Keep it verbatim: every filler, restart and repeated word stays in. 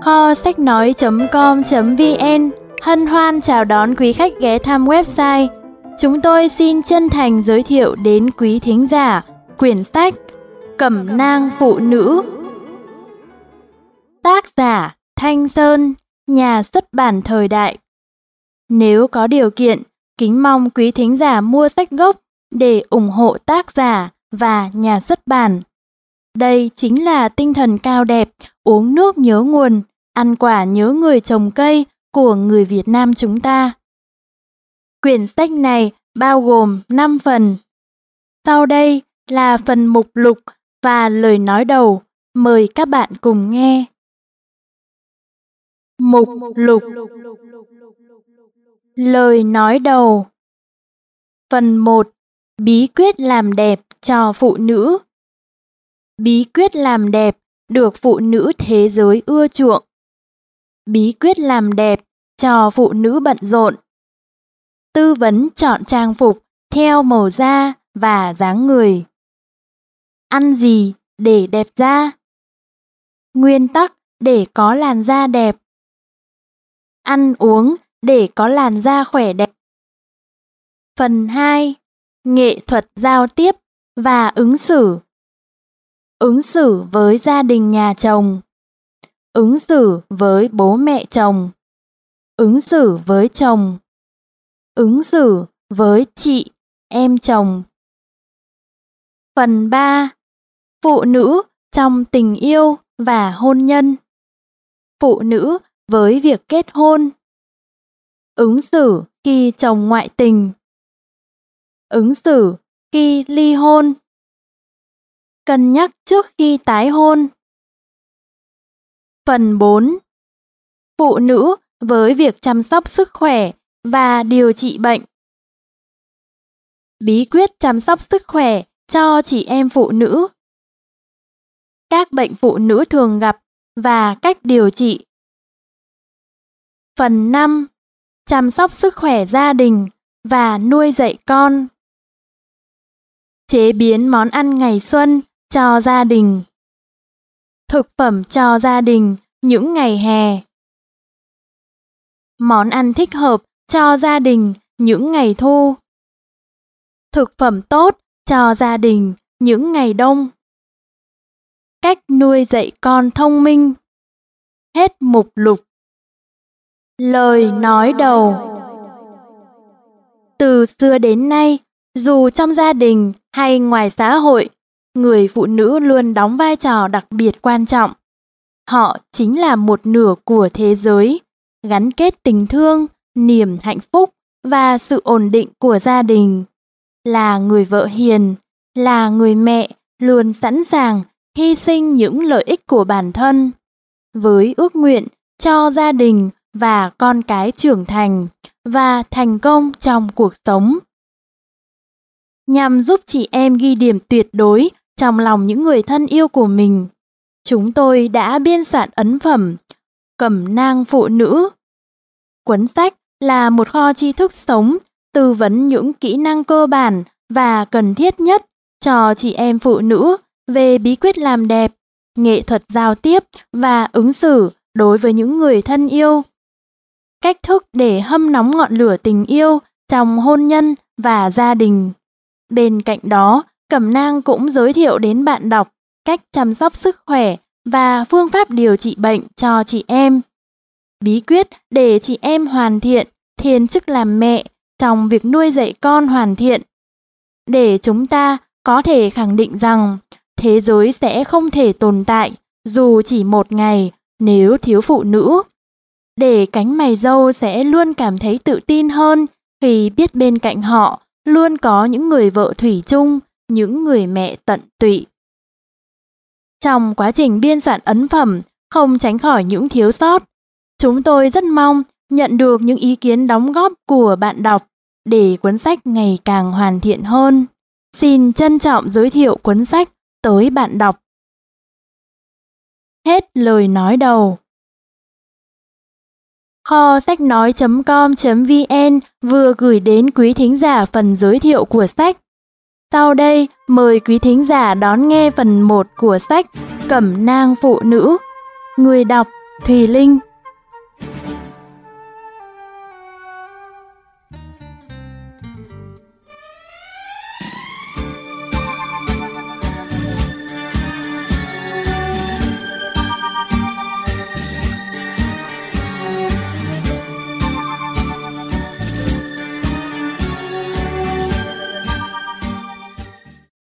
Kho sách nói chấm com chấm vn hân hoan chào đón quý khách ghé thăm website. Chúng tôi xin chân thành giới thiệu đến quý thính giả quyển sách Cẩm nang phụ nữ. Tác giả Thanh Sơn, nhà xuất bản Thời Đại. Nếu có điều kiện, kính mong quý thính giả mua sách gốc để ủng hộ tác giả và nhà xuất bản. Đây chính là tinh thần cao đẹp, uống nước nhớ nguồn, ăn quả nhớ người trồng cây của người Việt Nam chúng ta. Quyển sách này bao gồm năm phần. Sau đây là phần mục lục và lời nói đầu, mời các bạn cùng nghe. Mục lục. Lời nói đầu. Phần một. Bí quyết làm đẹp cho phụ nữ. Bí quyết làm đẹp được phụ nữ thế giới ưa chuộng. Bí quyết làm đẹp cho phụ nữ bận rộn. Tư vấn chọn trang phục theo màu da và dáng người. Ăn gì để đẹp da? Nguyên tắc để có làn da đẹp. Ăn uống để có làn da khỏe đẹp. Phần hai. Nghệ thuật giao tiếp và ứng xử. Ứng xử với gia đình nhà chồng. Ứng xử với bố mẹ chồng. Ứng xử với chồng. Ứng xử với chị, em chồng. Phần ba. Phụ nữ trong tình yêu và hôn nhân. Phụ nữ với việc kết hôn. Ứng xử khi chồng ngoại tình. Ứng xử khi ly hôn. Cân nhắc trước khi tái hôn. Phần bốn. Phụ nữ với việc chăm sóc sức khỏe và điều trị bệnh. Bí quyết chăm sóc sức khỏe cho chị em phụ nữ. Các bệnh phụ nữ thường gặp và cách điều trị. Phần năm. Chăm sóc sức khỏe gia đình và nuôi dạy con. Chế biến món ăn ngày xuân cho gia đình. Thực phẩm cho gia đình những ngày hè. Món ăn thích hợp cho gia đình những ngày thu. Thực phẩm tốt cho gia đình những ngày đông. Cách nuôi dạy con thông minh. Hết mục lục. Lời nói đầu. Từ xưa đến nay, dù trong gia đình hay ngoài xã hội, người phụ nữ luôn đóng vai trò đặc biệt quan trọng. Họ chính là một nửa của thế giới, gắn kết tình thương, niềm hạnh phúc và sự ổn định của gia đình. Là người vợ hiền, là người mẹ luôn sẵn sàng hy sinh những lợi ích của bản thân, với ước nguyện cho gia đình và con cái trưởng thành và thành công trong cuộc sống. Nhằm giúp chị em ghi điểm tuyệt đối trong lòng những người thân yêu của mình, chúng tôi đã biên soạn ấn phẩm Cẩm nang phụ nữ. Cuốn sách là một kho tri thức sống, tư vấn những kỹ năng cơ bản và cần thiết nhất cho chị em phụ nữ về bí quyết làm đẹp, nghệ thuật giao tiếp và ứng xử đối với những người thân yêu. Cách thức để hâm nóng ngọn lửa tình yêu trong hôn nhân và gia đình. Bên cạnh đó, Cẩm nang cũng giới thiệu đến bạn đọc cách chăm sóc sức khỏe và phương pháp điều trị bệnh cho chị em. Bí quyết để chị em hoàn thiện thiên chức làm mẹ trong việc nuôi dạy con hoàn thiện. Để chúng ta có thể khẳng định rằng thế giới sẽ không thể tồn tại dù chỉ một ngày nếu thiếu phụ nữ. Để cánh mày râu sẽ luôn cảm thấy tự tin hơn khi biết bên cạnh họ luôn có những người vợ thủy chung, những người mẹ tận tụy. Trong quá trình biên soạn ấn phẩm, không tránh khỏi những thiếu sót. Chúng tôi rất mong nhận được những ý kiến đóng góp của bạn đọc để cuốn sách ngày càng hoàn thiện hơn. Xin trân trọng giới thiệu cuốn sách tới bạn đọc. Hết lời nói đầu. Kho sách nói chấm com chấm vn vừa gửi đến quý thính giả phần giới thiệu của sách. Sau đây, mời quý thính giả đón nghe phần một của sách Cẩm nang phụ nữ. Người đọc Thùy Linh